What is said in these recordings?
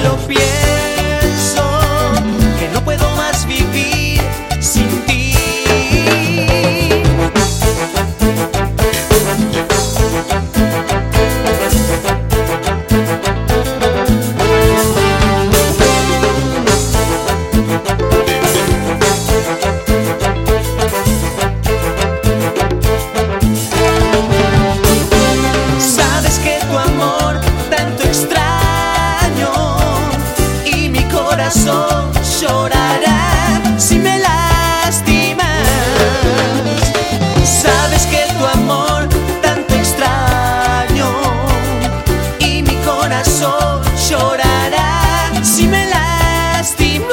lo pienso, que no puedo más vivir sin ti. Sabes que tu amor tanto extraño y mi corazón llorará si me lastimas. Sabes que tu amor tanto extraño y mi corazón llorará si me lastimas.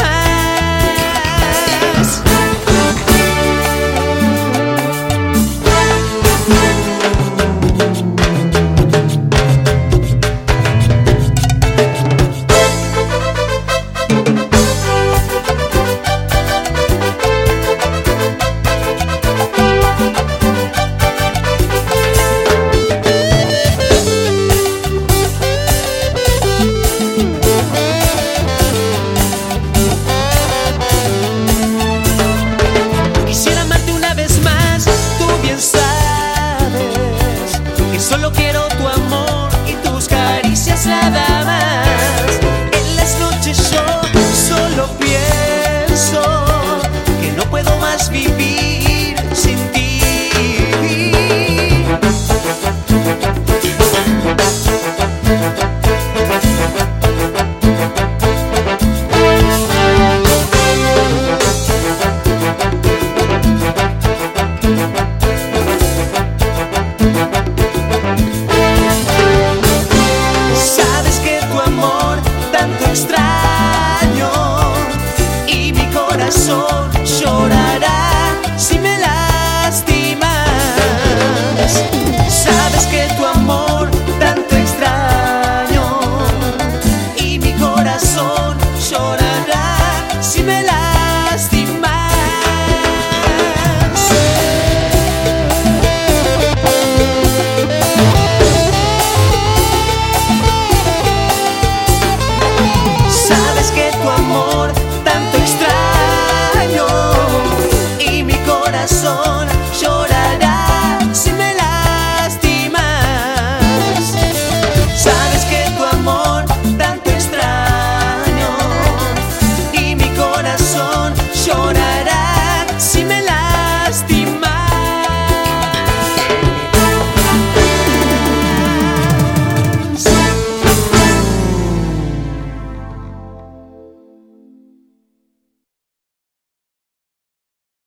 Quisiera amarte una vez más, tú bien sabes que solo quiero tu amor y tus caricias nada